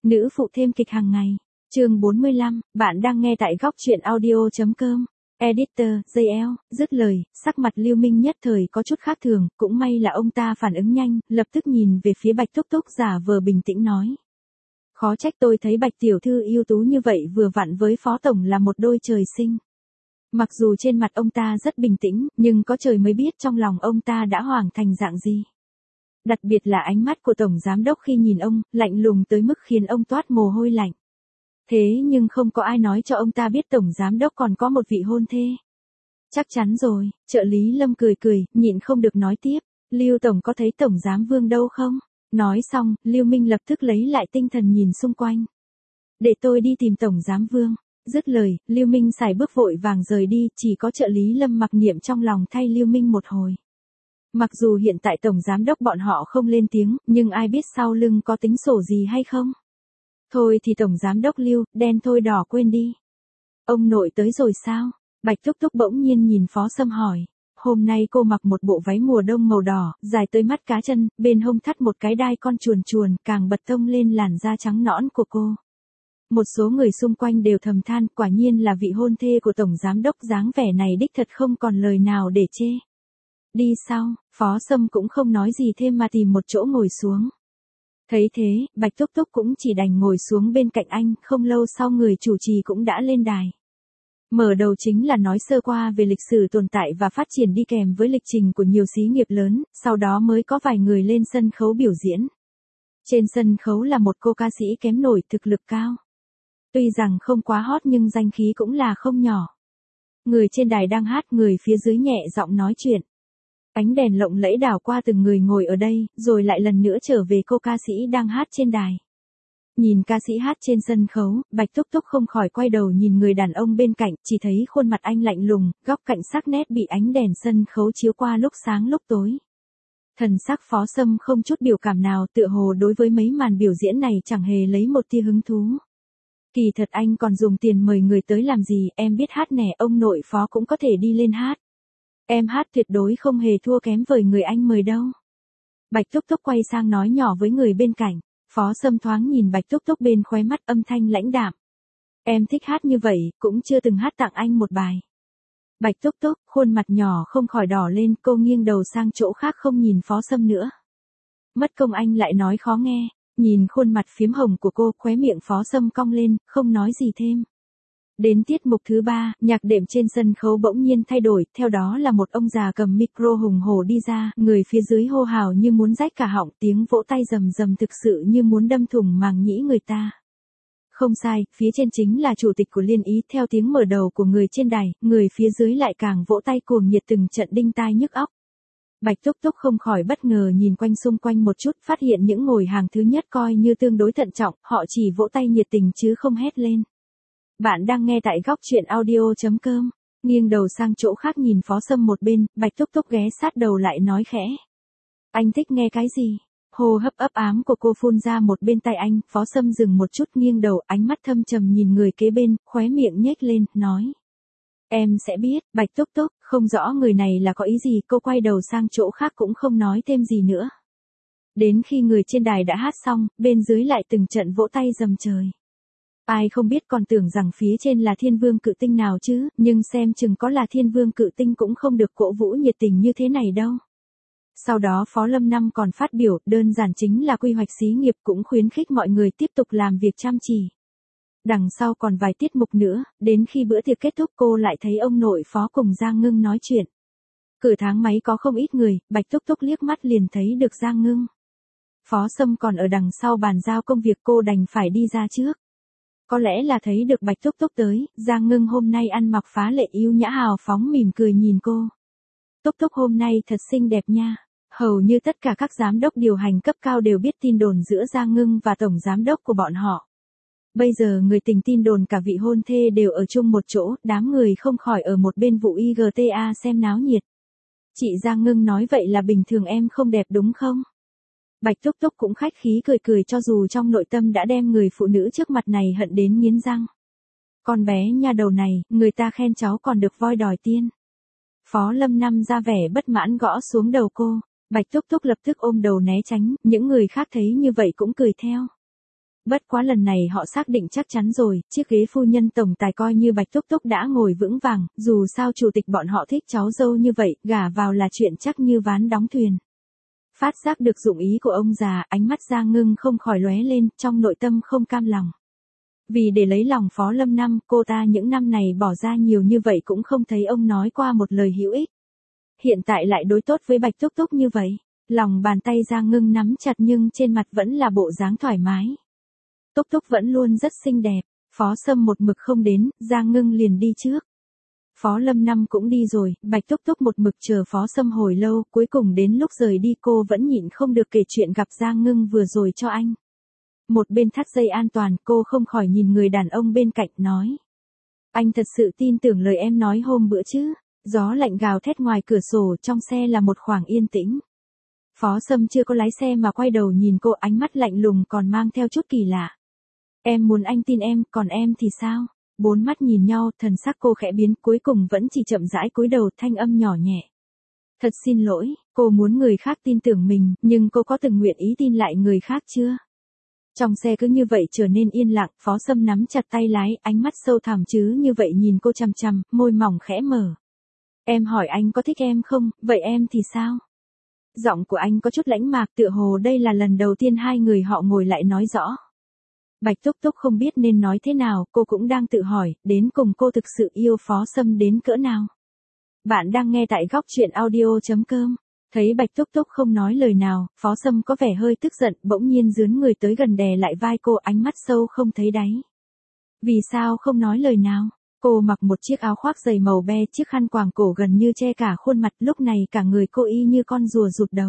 Nữ phụ thêm kịch hàng ngày. Chương 45, bạn đang nghe tại góc truyện audio.com. Editor, JL, dứt lời, sắc mặt Lưu Minh nhất thời có chút khác thường, cũng may là ông ta phản ứng nhanh, lập tức nhìn về phía Bạch Túc Túc giả vờ bình tĩnh nói. Khó trách tôi thấy Bạch tiểu thư ưu tú như vậy vừa vặn với Phó Tổng là một đôi trời sinh. Mặc dù trên mặt ông ta rất bình tĩnh, nhưng có trời mới biết trong lòng ông ta đã hoảng thành dạng gì. Đặc biệt là ánh mắt của Tổng Giám Đốc khi nhìn ông, lạnh lùng tới mức khiến ông toát mồ hôi lạnh. Thế nhưng không có ai nói cho ông ta biết Tổng Giám Đốc còn có một vị hôn thê. Chắc chắn rồi, trợ lý Lâm cười cười, nhịn không được nói tiếp. Lưu Tổng có thấy Tổng Giám Vương đâu không? Nói xong, Lưu Minh lập tức lấy lại tinh thần nhìn xung quanh. Để tôi đi tìm Tổng Giám Vương. Dứt lời, Lưu Minh xài bước vội vàng rời đi, chỉ có trợ lý Lâm mặc niệm trong lòng thay Lưu Minh một hồi. Mặc dù hiện tại Tổng Giám Đốc bọn họ không lên tiếng, nhưng ai biết sau lưng có tính sổ gì hay không? Thôi thì Tổng Giám Đốc Lưu, đen thôi đỏ quên đi. Ông nội tới rồi sao? Bạch Túc Túc bỗng nhiên nhìn Phó Sâm hỏi. Hôm nay cô mặc một bộ váy mùa đông màu đỏ, dài tới mắt cá chân, bên hông thắt một cái đai con chuồn chuồn, càng bật tông lên làn da trắng nõn của cô. Một số người xung quanh đều thầm than, quả nhiên là vị hôn thê của Tổng Giám Đốc, dáng vẻ này đích thật không còn lời nào để chê. Đi sau, Phó Sâm cũng không nói gì thêm mà tìm một chỗ ngồi xuống. Thấy thế, Bạch Túc Túc cũng chỉ đành ngồi xuống bên cạnh anh, không lâu sau người chủ trì cũng đã lên đài. Mở đầu chính là nói sơ qua về lịch sử tồn tại và phát triển đi kèm với lịch trình của nhiều xí nghiệp lớn, sau đó mới có vài người lên sân khấu biểu diễn. Trên sân khấu là một cô ca sĩ kém nổi, thực lực cao. Tuy rằng không quá hot nhưng danh khí cũng là không nhỏ. Người trên đài đang hát, người phía dưới nhẹ giọng nói chuyện. Ánh đèn lộng lẫy đảo qua từng người ngồi ở đây, rồi lại lần nữa trở về cô ca sĩ đang hát trên đài. Nhìn ca sĩ hát trên sân khấu, Bạch Túc Túc không khỏi quay đầu nhìn người đàn ông bên cạnh, chỉ thấy khuôn mặt anh lạnh lùng, góc cạnh sắc nét bị ánh đèn sân khấu chiếu qua lúc sáng lúc tối. Thần sắc Phó Sâm không chút biểu cảm nào, tựa hồ đối với mấy màn biểu diễn này chẳng hề lấy một tia hứng thú. Kỳ thật anh còn dùng tiền mời người tới làm gì, em biết hát nè, ông nội Phó cũng có thể đi lên hát. Em hát tuyệt đối không hề thua kém với người anh mời đâu. Bạch Túc Túc quay sang nói nhỏ với người bên cạnh. Phó Sâm thoáng nhìn Bạch Túc Túc bên khóe mắt, âm thanh lãnh đạm. Em thích hát như vậy, cũng chưa từng hát tặng anh một bài. Bạch Túc Túc, khuôn mặt nhỏ không khỏi đỏ lên, cô nghiêng đầu sang chỗ khác không nhìn Phó Sâm nữa. Mất công anh lại nói khó nghe, nhìn khuôn mặt phiếm hồng của cô, khóe miệng Phó Sâm cong lên, không nói gì thêm. Đến tiết mục thứ 3, nhạc đệm trên sân khấu bỗng nhiên thay đổi, theo đó là một ông già cầm micro hùng hổ đi ra, người phía dưới hô hào như muốn rách cả họng, tiếng vỗ tay rầm rầm thực sự như muốn đâm thủng màng nhĩ người ta. Không sai, phía trên chính là chủ tịch của Liên Ý, theo tiếng mở đầu của người trên đài, người phía dưới lại càng vỗ tay cuồng nhiệt từng trận đinh tai nhức óc. Bạch Túc Túc không khỏi bất ngờ nhìn quanh xung quanh một chút, phát hiện những ngồi hàng thứ nhất coi như tương đối thận trọng, họ chỉ vỗ tay nhiệt tình chứ không hét lên. Bạn đang nghe tại góc truyện audio.com. Nghiêng đầu sang chỗ khác nhìn Phó Sâm một bên, Bạch Túc Túc ghé sát đầu lại nói khẽ. Anh thích nghe cái gì? Hô hấp ấp ám của cô phun ra một bên tai anh, Phó Sâm dừng một chút nghiêng đầu, ánh mắt thâm trầm nhìn người kế bên, khóe miệng nhếch lên, nói. Em sẽ biết, Bạch Túc Túc, không rõ người này là có ý gì, cô quay đầu sang chỗ khác cũng không nói thêm gì nữa. Đến khi người trên đài đã hát xong, bên dưới lại từng trận vỗ tay rầm trời. Ai không biết còn tưởng rằng phía trên là Thiên Vương Cự Tinh nào chứ, nhưng xem chừng có là Thiên Vương Cự Tinh cũng không được cổ vũ nhiệt tình như thế này đâu. Sau đó Phó Lâm Năm còn phát biểu, đơn giản chính là quy hoạch xí nghiệp, cũng khuyến khích mọi người tiếp tục làm việc chăm chỉ. Đằng sau còn vài tiết mục nữa, đến khi bữa tiệc kết thúc cô lại thấy ông nội Phó cùng Giang Ngưng nói chuyện. Cửa thang máy có không ít người, Bạch Túc Túc liếc mắt liền thấy được Giang Ngưng. Phó Sâm còn ở đằng sau bàn giao công việc, cô đành phải đi ra trước. Có lẽ là thấy được Bạch Túc Túc tới, Giang Ngưng hôm nay ăn mặc phá lệ yêu nhã hào phóng mỉm cười nhìn cô. Túc Túc hôm nay thật xinh đẹp nha. Hầu như tất cả các giám đốc điều hành cấp cao đều biết tin đồn giữa Giang Ngưng và tổng giám đốc của bọn họ. Bây giờ người tình tin đồn cả vị hôn thê đều ở chung một chỗ, đám người không khỏi ở một bên vụ IGTA xem náo nhiệt. Chị Giang Ngưng nói vậy là bình thường em không đẹp đúng không? Bạch Túc Túc cũng khách khí cười cười, cho dù trong nội tâm đã đem người phụ nữ trước mặt này hận đến nghiến răng. Con bé nha đầu này, người ta khen cháu còn được voi đòi tiên. Phó Lâm Năm ra vẻ bất mãn gõ xuống đầu cô, Bạch Túc Túc lập tức ôm đầu né tránh, những người khác thấy như vậy cũng cười theo. Bất quá lần này họ xác định chắc chắn rồi, chiếc ghế phu nhân tổng tài coi như Bạch Túc Túc đã ngồi vững vàng, dù sao chủ tịch bọn họ thích cháu dâu như vậy, gả vào là chuyện chắc như ván đóng thuyền. Phát giác được dụng ý của ông già, ánh mắt Giang Ngưng không khỏi lóe lên, trong nội tâm không cam lòng. Vì để lấy lòng Phó Lâm Năm, cô ta những năm này bỏ ra nhiều như vậy cũng không thấy ông nói qua một lời hữu ích. Hiện tại lại đối tốt với Bạch Túc Túc như vậy. Lòng bàn tay Giang Ngưng nắm chặt nhưng trên mặt vẫn là bộ dáng thoải mái. Túc Túc vẫn luôn rất xinh đẹp, Phó Sâm một mực không đến, Giang Ngưng liền đi trước. Phó Lâm Năm cũng đi rồi, Bạch Túc Túc một mực chờ Phó Sâm hồi lâu, cuối cùng đến lúc rời đi cô vẫn nhịn không được kể chuyện gặp Giang Ngưng vừa rồi cho anh. Một bên thắt dây an toàn, cô không khỏi nhìn người đàn ông bên cạnh nói. Anh thật sự tin tưởng lời em nói hôm bữa chứ? Gió lạnh gào thét ngoài cửa sổ, trong xe là một khoảng yên tĩnh. Phó Sâm chưa có lái xe mà quay đầu nhìn cô, ánh mắt lạnh lùng còn mang theo chút kỳ lạ. Em muốn anh tin em, còn em thì sao? Bốn mắt nhìn nhau, thần sắc cô khẽ biến, cuối cùng vẫn chỉ chậm rãi cúi đầu, thanh âm nhỏ nhẹ. Thật xin lỗi, cô muốn người khác tin tưởng mình, nhưng cô có từng nguyện ý tin lại người khác chưa? Trong xe cứ như vậy trở nên yên lặng, Phó Sâm nắm chặt tay lái, ánh mắt sâu thẳm chứ như vậy nhìn cô chằm chằm, môi mỏng khẽ mở. Em hỏi anh có thích em không, vậy em thì sao? Giọng của anh có chút lãnh mạc, tựa hồ đây là lần đầu tiên hai người họ ngồi lại nói rõ. Bạch Túc Túc không biết nên nói thế nào, cô cũng đang tự hỏi, đến cùng cô thực sự yêu Phó Sâm đến cỡ nào. Bạn đang nghe tại góc truyện audio.com. Thấy Bạch Túc Túc không nói lời nào, Phó Sâm có vẻ hơi tức giận, bỗng nhiên dướn người tới gần đè lại vai cô, ánh mắt sâu không thấy đáy. Vì sao không nói lời nào? Cô mặc một chiếc áo khoác dày màu be, chiếc khăn quàng cổ gần như che cả khuôn mặt, lúc này cả người cô y như con rùa rụt đầu.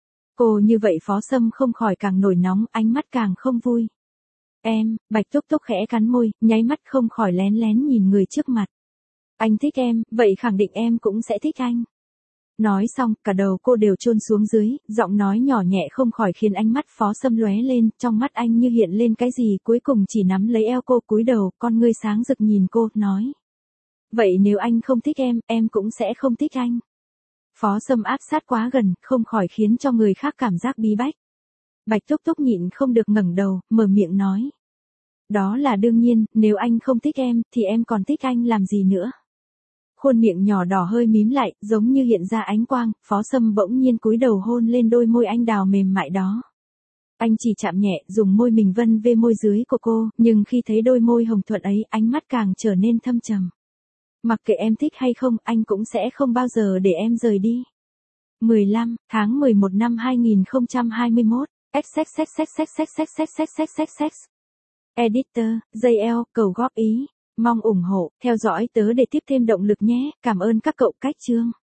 Cô như vậy Phó Sâm không khỏi càng nổi nóng, ánh mắt càng không vui. Em, Bạch Túc Túc khẽ cắn môi, nháy mắt không khỏi lén lén nhìn người trước mặt. Anh thích em, vậy khẳng định em cũng sẽ thích anh. Nói xong, cả đầu cô đều chôn xuống dưới, giọng nói nhỏ nhẹ không khỏi khiến ánh mắt Phó Sâm lóe lên, trong mắt anh như hiện lên cái gì, cuối cùng chỉ nắm lấy eo cô, cúi đầu, con ngươi sáng rực nhìn cô, nói. Vậy nếu anh không thích em cũng sẽ không thích anh. Phó Sâm áp sát quá gần, không khỏi khiến cho người khác cảm giác bí bách. Bạch Túc Túc nhịn không được ngẩng đầu, mở miệng nói. Đó là đương nhiên, nếu anh không thích em, thì em còn thích anh làm gì nữa. Khuôn miệng nhỏ đỏ hơi mím lại, giống như hiện ra ánh quang, Phó Sâm bỗng nhiên cúi đầu hôn lên đôi môi anh đào mềm mại đó. Anh chỉ chạm nhẹ, dùng môi mình vân về môi dưới của cô, nhưng khi thấy đôi môi hồng thuận ấy, ánh mắt càng trở nên thâm trầm. Mặc kệ em thích hay không, anh cũng sẽ không bao giờ để em rời đi. 15 tháng 11 năm 2021. Editor, JL, cầu góp ý. Mong ủng hộ, theo dõi tớ để tiếp thêm động lực nhé. Cảm ơn các cậu. Cách chương.